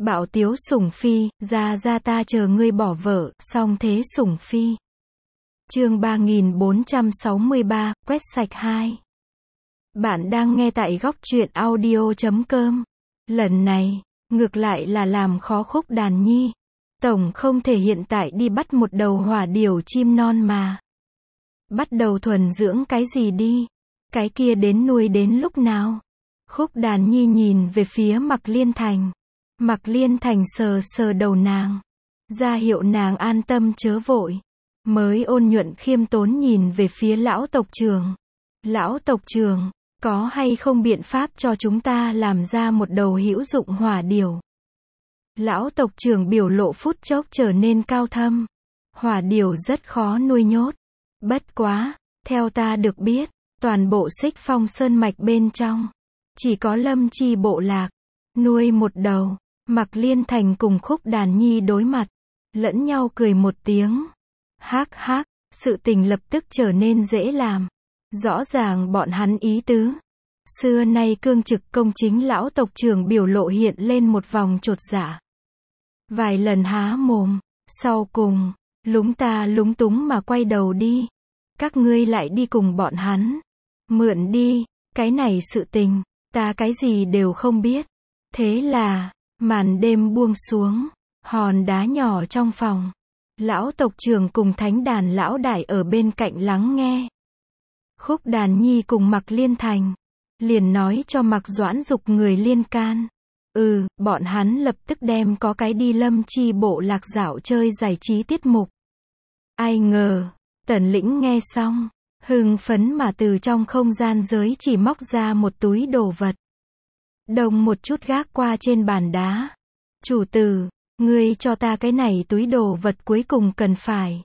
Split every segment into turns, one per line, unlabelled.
Bạo tiếu sủng phi, ra ta chờ ngươi bỏ vợ, xong thế sủng phi. Chương 3463, quét sạch 2. Bạn đang nghe tại góc truyện audio.com. Lần này, ngược lại là làm khó Khúc Đàn Nhi. Tổng không thể hiện tại đi bắt một đầu hỏa điểu chim non mà. Bắt đầu thuần dưỡng cái gì đi? Cái kia đến nuôi đến lúc nào? Khúc Đàn Nhi nhìn về phía Mạc Liên Thành. Mạc Liên Thành sờ sờ đầu nàng, ra hiệu nàng an tâm chớ vội. Mới ôn nhuận khiêm tốn nhìn về phía lão tộc trưởng. Lão tộc trưởng, có hay không biện pháp cho chúng ta làm ra một đầu hữu dụng hỏa điểu? Lão tộc trưởng biểu lộ phút chốc trở nên cao thâm. Hỏa điểu rất khó nuôi nhốt. Bất quá, theo ta được biết, toàn bộ Xích Phong Sơn mạch bên trong, chỉ có Lâm Chi bộ lạc nuôi một đầu. Mạc Liên Thành cùng Khúc Đàn Nhi đối mặt, lẫn nhau cười một tiếng. Hắc hắc, sự tình lập tức trở nên dễ làm. Rõ ràng bọn hắn ý tứ. Xưa nay cương trực công chính lão tộc trưởng biểu lộ hiện lên một vòng chột dạ. Vài lần há mồm, sau cùng, lúng ta lúng túng mà quay đầu đi. Các ngươi lại đi cùng bọn hắn. Mượn đi, cái này sự tình, ta cái gì đều không biết. Thế là, màn đêm buông xuống, hòn đá nhỏ trong phòng. Lão tộc trưởng cùng thánh đàn lão đại ở bên cạnh lắng nghe. Khúc Đàn Nhi cùng Mạc Liên Thành liền nói cho Mạc Doãn giục người liên can. Bọn hắn lập tức đem có cái đi Lâm Chi bộ lạc dạo chơi giải trí tiết mục. Ai ngờ, Tần Lĩnh nghe xong, hưng phấn mà từ trong không gian giới chỉ móc ra một túi đồ vật. Đồng một chút gác qua trên bàn đá. Chủ tử, ngươi cho ta cái này túi đồ vật cuối cùng cần phải.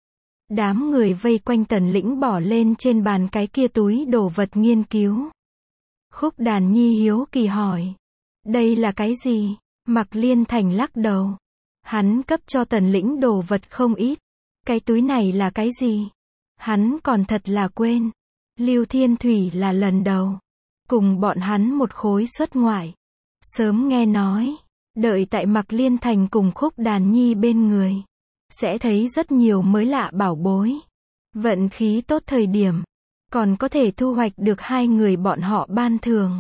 Đám người vây quanh Tần Lĩnh bỏ lên trên bàn cái kia túi đồ vật nghiên cứu. Khúc Đàn Nhi hiếu kỳ hỏi. Đây là cái gì? Mạc Liên Thành lắc đầu. Hắn cấp cho Tần Lĩnh đồ vật không ít. Cái túi này là cái gì? Hắn còn thật là quên. Lưu Thiên Thủy là lần đầu cùng bọn hắn một khối xuất ngoại. Sớm nghe nói, đợi tại Mạc Liên Thành cùng Khúc Đàn Nhi bên người, sẽ thấy rất nhiều mới lạ bảo bối. Vận khí tốt thời điểm, còn có thể thu hoạch được hai người bọn họ ban thưởng.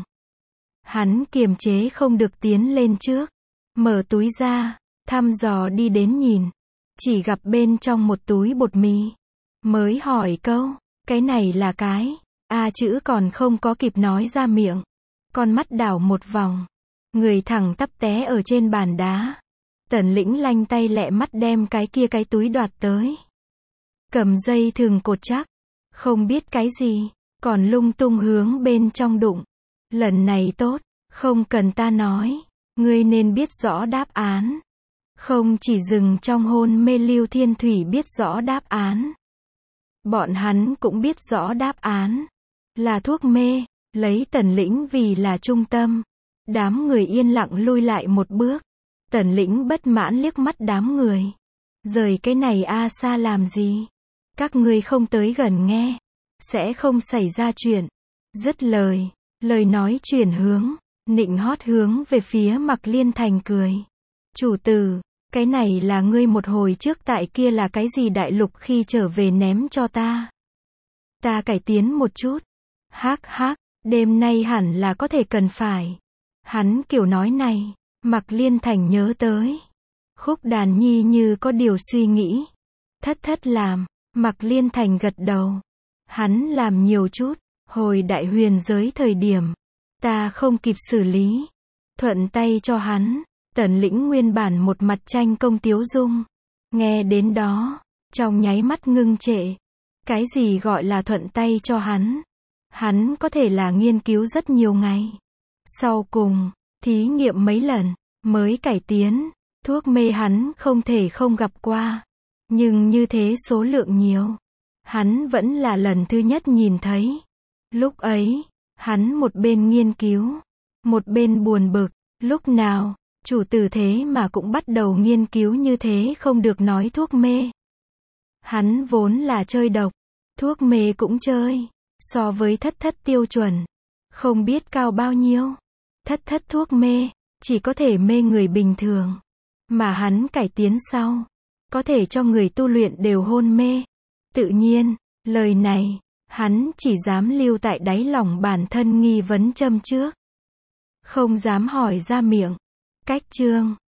Hắn kiềm chế không được tiến lên trước, mở túi ra, thăm dò đi đến nhìn, chỉ gặp bên trong một túi bột mì. Mới hỏi câu, cái này là cái, chữ còn không có kịp nói ra miệng. Con mắt đảo một vòng, người thẳng tắp té ở trên bàn đá. Tần Lĩnh lanh tay lẹ mắt đem cái túi đoạt tới. Cầm dây thừng cột chắc, không biết cái gì, còn lung tung hướng bên trong đụng. Lần này tốt, không cần ta nói, ngươi nên biết rõ đáp án. Không chỉ dừng trong hôn mê Lưu Thiên Thủy biết rõ đáp án. Bọn hắn cũng biết rõ đáp án. Là thuốc mê, lấy Tần Lĩnh vì là trung tâm. Đám người yên lặng lui lại một bước. Tần Lĩnh bất mãn liếc mắt đám người. Rời cái này xa làm gì? Các ngươi không tới gần nghe, sẽ không xảy ra chuyện. Dứt lời, lời nói chuyển hướng, nịnh hót hướng về phía Mạc Liên Thành cười. Chủ tử, cái này là ngươi một hồi trước tại kia là cái gì đại lục khi trở về ném cho ta. Ta cải tiến một chút. Hắc hắc, đêm nay hẳn là có thể cần phải. Hắn kiểu nói này, Mạc Liên Thành nhớ tới. Khúc Đàn Nhi như có điều suy nghĩ. Thất làm, Mạc Liên Thành gật đầu. Hắn làm nhiều chút, hồi đại huyền giới thời điểm, ta không kịp xử lý. Thuận tay cho hắn. Tần Lĩnh nguyên bản một mặt tranh công tiếu dung. Nghe đến đó, trong nháy mắt ngưng trệ. Cái gì gọi là thuận tay cho hắn? Hắn có thể là nghiên cứu rất nhiều ngày. Sau cùng, thí nghiệm mấy lần, mới cải tiến. Thuốc mê hắn không thể không gặp qua. Nhưng như thế số lượng nhiều, hắn vẫn là lần thứ nhất nhìn thấy. Lúc ấy, hắn một bên nghiên cứu, một bên buồn bực. Lúc nào, chủ tử thế mà cũng bắt đầu nghiên cứu như thế không được nói thuốc mê. Hắn vốn là chơi độc, thuốc mê cũng chơi. So với thất tiêu chuẩn, không biết cao bao nhiêu. Thất thuốc mê, chỉ có thể mê người bình thường. Mà hắn cải tiến sau, có thể cho người tu luyện đều hôn mê. Tự nhiên, lời này, hắn chỉ dám lưu tại đáy lòng bản thân nghi vấn châm trước. Không dám hỏi ra miệng. Cách chương